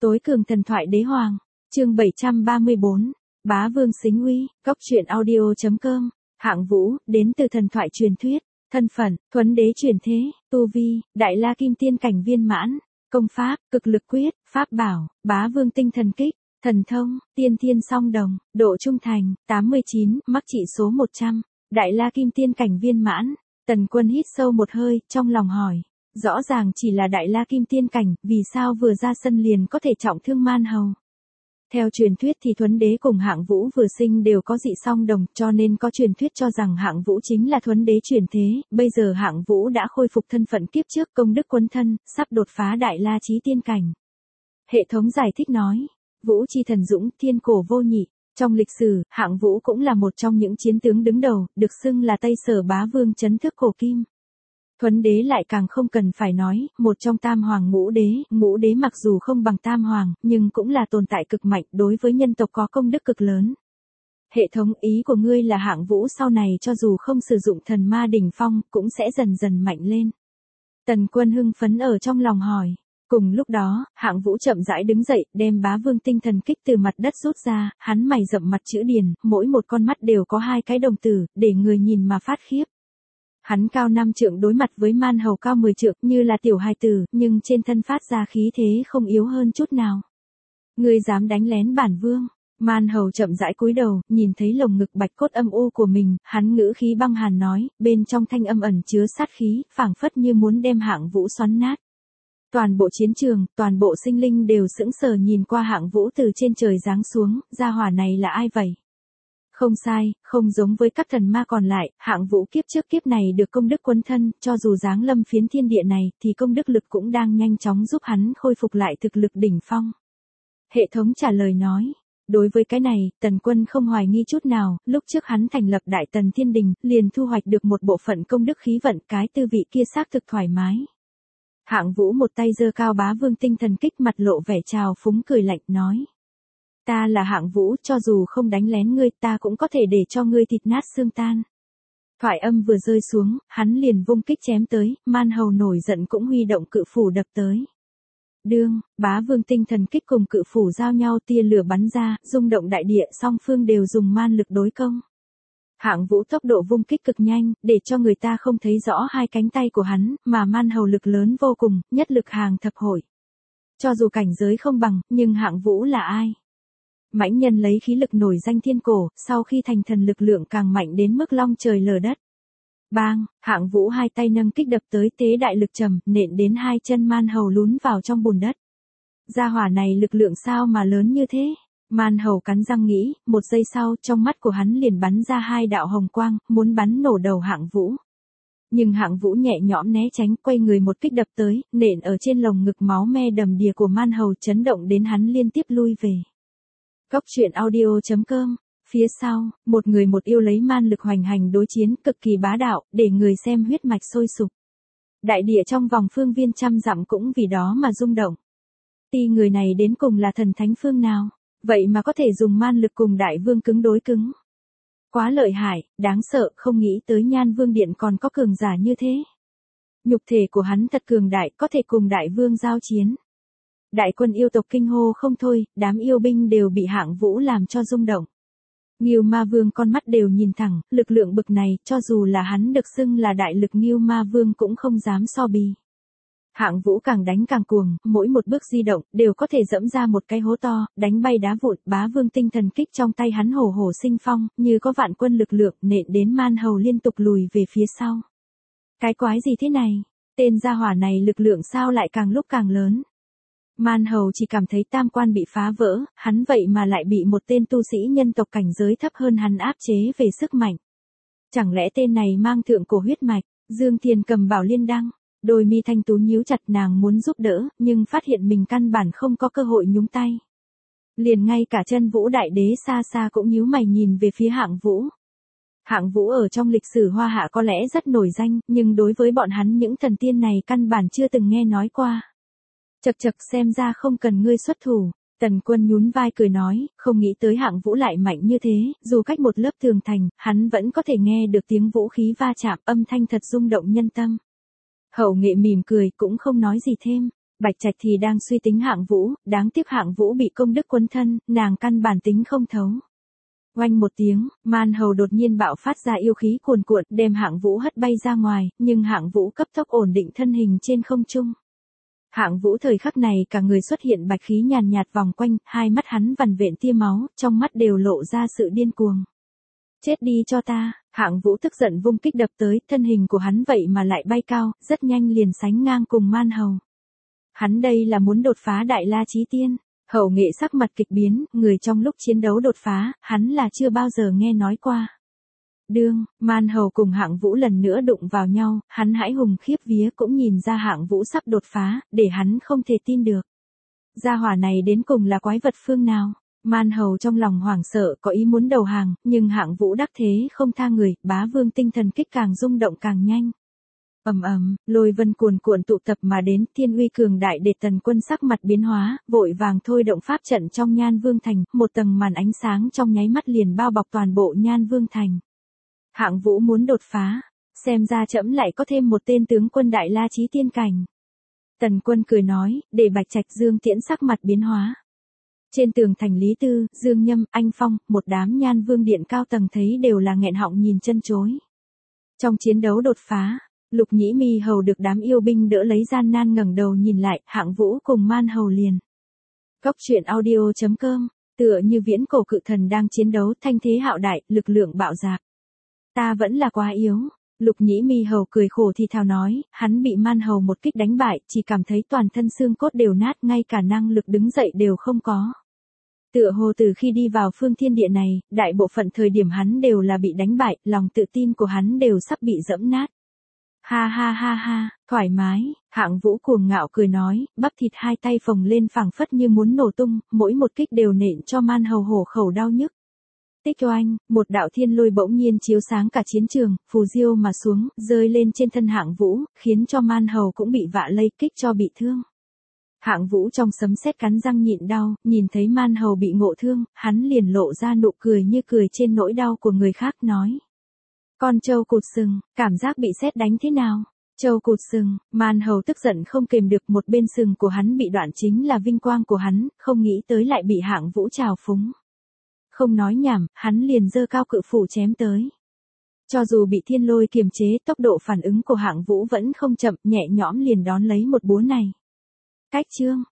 Tối cường thần thoại đế hoàng, chương 734, bá vương xính uy, góc truyện audio.com, hạng vũ, đến từ thần thoại truyền thuyết, thân phận, thuấn đế truyền thế, tu vi, đại la kim tiên cảnh viên mãn, công pháp, cực lực quyết, pháp bảo, bá vương tinh thần kích, thần thông, tiên thiên song đồng, độ trung thành, 89, mắc trị số 100, đại la kim tiên cảnh viên mãn. Tần Quân hít sâu một hơi, trong lòng hỏi, rõ ràng chỉ là đại la kim tiên cảnh, vì sao vừa ra sân liền có thể trọng thương man hầu? Theo truyền thuyết thì thuấn đế cùng hạng vũ vừa sinh đều có dị song đồng, cho nên có truyền thuyết cho rằng hạng vũ chính là thuấn đế truyền thế, bây giờ hạng vũ đã khôi phục thân phận kiếp trước công đức quấn thân, sắp đột phá đại la chí tiên cảnh. Hệ thống giải thích nói, vũ chi thần dũng, thiên cổ vô nhị. Trong lịch sử, hạng vũ cũng là một trong những chiến tướng đứng đầu, được xưng là Tây Sở bá vương chấn thức cổ kim. Thuấn đế lại càng không cần phải nói, một trong tam hoàng ngũ đế mặc dù không bằng tam hoàng, nhưng cũng là tồn tại cực mạnh, đối với nhân tộc có công đức cực lớn. Hệ thống, ý của ngươi là hạng vũ sau này cho dù không sử dụng thần ma đỉnh phong, cũng sẽ dần dần mạnh lên. Tần Quân hưng phấn ở trong lòng hỏi. Cùng lúc đó, hạng vũ chậm rãi đứng dậy, đem bá vương tinh thần kích từ mặt đất rút ra, hắn mày rậm mặt chữ điền, mỗi một con mắt đều có hai cái đồng tử, để người nhìn mà phát khiếp. Hắn cao 5 trượng đối mặt với man hầu cao 10 trượng như là tiểu hài tử, nhưng trên thân phát ra khí thế không yếu hơn chút nào. Ngươi dám đánh lén bản vương? Man hầu chậm rãi cúi đầu, nhìn thấy lồng ngực bạch cốt âm u của mình, hắn ngữ khí băng hàn nói, bên trong thanh âm ẩn chứa sát khí, phảng phất như muốn đem hạng vũ xoắn nát. Toàn bộ chiến trường, toàn bộ sinh linh đều sững sờ nhìn qua hạng vũ từ trên trời giáng xuống, gia hỏa này là ai vậy? Không sai, không giống với các thần ma còn lại, hạng vũ kiếp trước kiếp này được công đức quấn thân, cho dù giáng lâm phiến thiên địa này, thì công đức lực cũng đang nhanh chóng giúp hắn khôi phục lại thực lực đỉnh phong. Hệ thống trả lời nói. Đối với cái này, Tần Quân không hoài nghi chút nào, lúc trước hắn thành lập Đại Tần Thiên Đình, liền thu hoạch được một bộ phận công đức khí vận, cái tư vị kia xác thực thoải mái. Hạng vũ một tay giơ cao bá vương tinh thần kích, mặt lộ vẻ trào phúng cười lạnh nói. Ta là hạng vũ, cho dù không đánh lén ngươi, ta cũng có thể để cho ngươi thịt nát xương tan. Thoại âm vừa rơi xuống, hắn liền vung kích chém tới, man hầu nổi giận cũng huy động cự phủ đập tới. Đương, bá vương tinh thần kích cùng cự phủ giao nhau, tia lửa bắn ra, rung động đại địa, song phương đều dùng man lực đối công. Hạng vũ tốc độ vung kích cực nhanh, để cho người ta không thấy rõ hai cánh tay của hắn, mà man hầu lực lớn vô cùng, nhất lực hàng thập hội. Cho dù cảnh giới không bằng, nhưng hạng vũ là ai? Mãnh nhân lấy khí lực nổi danh thiên cổ, sau khi thành thần lực lượng càng mạnh đến mức long trời lở đất. Bang, hạng vũ hai tay nâng kích đập tới, tế đại lực trầm, nện đến hai chân man hầu lún vào trong bùn đất. Gia hỏa này lực lượng sao mà lớn như thế? Man hầu cắn răng nghĩ, một giây sau, trong mắt của hắn liền bắn ra hai đạo hồng quang, muốn bắn nổ đầu hạng vũ. Nhưng hạng vũ nhẹ nhõm né tránh, quay người một kích đập tới, nện ở trên lồng ngực, máu me đầm đìa của man hầu chấn động đến hắn liên tiếp lui về. Góc truyện audio.com. Phía sau, một người một yêu lấy man lực hoành hành đối chiến, cực kỳ bá đạo, để người xem huyết mạch sôi sục. Đại địa trong vòng phương viên trăm dặm cũng vì đó mà rung động. Người này đến cùng là thần thánh phương nào? Vậy mà có thể dùng man lực cùng đại vương cứng đối cứng. Quá lợi hại, đáng sợ, không nghĩ tới Nhan Vương Điện còn có cường giả như thế. Nhục thể của hắn thật cường đại, có thể cùng đại vương giao chiến. Đại quân yêu tộc kinh hô không thôi, đám yêu binh đều bị hạng vũ làm cho rung động. Ngưu Ma Vương con mắt đều nhìn thẳng, lực lượng bực này, cho dù là hắn được xưng là đại lực Ngưu Ma Vương cũng không dám so bì. Hạng vũ càng đánh càng cuồng, mỗi một bước di động, đều có thể dẫm ra một cái hố to, đánh bay đá vụn, bá vương tinh thần kích trong tay hắn hổ hổ sinh phong, như có vạn quân lực lượng, nện đến man hầu liên tục lùi về phía sau. Cái quái gì thế này? Tên gia hỏa này lực lượng sao lại càng lúc càng lớn? Man hầu chỉ cảm thấy tam quan bị phá vỡ, hắn vậy mà lại bị một tên tu sĩ nhân tộc cảnh giới thấp hơn hắn áp chế về sức mạnh. Chẳng lẽ tên này mang thượng cổ huyết mạch? Dương Thiền cầm bảo liên đăng. Đôi mi thanh tú nhíu chặt, nàng muốn giúp đỡ, nhưng phát hiện mình căn bản không có cơ hội nhúng tay. Liền ngay cả Chân Vũ Đại Đế xa xa cũng nhíu mày nhìn về phía hạng vũ. Hạng vũ ở trong lịch sử Hoa Hạ có lẽ rất nổi danh, nhưng đối với bọn hắn những thần tiên này căn bản chưa từng nghe nói qua. Chậc chậc, xem ra không cần ngươi xuất thủ. Tần Quân nhún vai cười nói, không nghĩ tới hạng vũ lại mạnh như thế, dù cách một lớp tường thành, hắn vẫn có thể nghe được tiếng vũ khí va chạm, âm thanh thật rung động nhân tâm. Hậu nghệ mỉm cười cũng không nói gì thêm. Bạch Trạch thì đang suy tính Hạng Vũ, đáng tiếc Hạng Vũ bị công đức quấn thân, nàng căn bản tính không thấu. Oanh một tiếng, Man Hầu đột nhiên bạo phát ra yêu khí cuồn cuộn, đem Hạng Vũ hất bay ra ngoài, nhưng Hạng Vũ cấp tốc ổn định thân hình trên không trung. Hạng Vũ thời khắc này cả người xuất hiện bạch khí nhàn nhạt vòng quanh, hai mắt hắn vằn vện tia máu, trong mắt đều lộ ra sự điên cuồng. Chết đi cho ta, Hạng Vũ tức giận vung kích đập tới, thân hình của hắn vậy mà lại bay cao, rất nhanh liền sánh ngang cùng Man Hầu. Hắn đây là muốn đột phá Đại La Chí Tiên. Hậu Nghệ sắc mặt kịch biến, người trong lúc chiến đấu đột phá, hắn là chưa bao giờ nghe nói qua. Đương, Man Hầu cùng Hạng Vũ lần nữa đụng vào nhau, hắn hãi hùng khiếp vía cũng nhìn ra Hạng Vũ sắp đột phá, để hắn không thể tin được. Gia hỏa này đến cùng là quái vật phương nào? Man Hầu trong lòng hoảng sợ có ý muốn đầu hàng, nhưng Hạng Vũ đắc thế không tha người, Bá Vương tinh thần kích càng rung động càng nhanh. Lôi vân cuồn cuộn tụ tập mà đến, thiên uy cường đại để Tần Quân sắc mặt biến hóa, vội vàng thôi động pháp trận trong Nhan Vương Thành, một tầng màn ánh sáng trong nháy mắt liền bao bọc toàn bộ Nhan Vương Thành. Hạng Vũ muốn đột phá, xem ra trẫm lại có thêm một tên tướng quân Đại La Chí Tiên cảnh. Tần Quân cười nói, để Bạch Trạch Dương Tiễn sắc mặt biến hóa. Trên tường thành Lý Tư, Dương Nhâm, Anh Phong, một đám Nhan Vương điện cao tầng thấy đều là nghẹn họng nhìn chân chối. Trong chiến đấu đột phá, Lục Nhĩ Mi Hầu được đám yêu binh đỡ lấy gian nan ngẩng đầu nhìn lại, Hạng Vũ cùng Man Hầu liền. Cốc truyện audio.com, tựa như viễn cổ cự thần đang chiến đấu, thanh thế hạo đại, lực lượng bạo dạn. Ta vẫn là quá yếu. Lục Nhĩ Mi Hầu cười khổ thì thào nói, hắn bị Man Hầu một kích đánh bại, chỉ cảm thấy toàn thân xương cốt đều nát, ngay cả năng lực đứng dậy đều không có. Tựa hồ từ khi đi vào phương thiên địa này, đại bộ phận thời điểm hắn đều là bị đánh bại, lòng tự tin của hắn đều sắp bị dẫm nát. Ha ha ha ha, thoải mái, Hạng Vũ cuồng ngạo cười nói, bắp thịt hai tay phồng lên phảng phất như muốn nổ tung, mỗi một kích đều nện cho Man Hầu hổ khẩu đau nhức. Tích oanh, một đạo thiên lôi bỗng nhiên chiếu sáng cả chiến trường, phù diêu mà xuống, rơi lên trên thân Hạng Vũ, khiến cho Man Hầu cũng bị vạ lây kích cho bị thương. Hạng Vũ trong sấm sét cắn răng nhịn đau, nhìn thấy Man Hầu bị ngộ thương, hắn liền lộ ra nụ cười như cười trên nỗi đau của người khác nói. Con trâu cụt sừng, cảm giác bị sét đánh thế nào? Trâu cụt sừng, Man Hầu tức giận không kềm được, một bên sừng của hắn bị đoạn chính là vinh quang của hắn, không nghĩ tới lại bị Hạng Vũ trào phúng. Không nói nhảm, hắn liền giơ cao cự phủ chém tới. Cho dù bị thiên lôi kiềm chế, tốc độ phản ứng của Hạng Vũ vẫn không chậm, nhẹ nhõm liền đón lấy một búa này. Cách chương,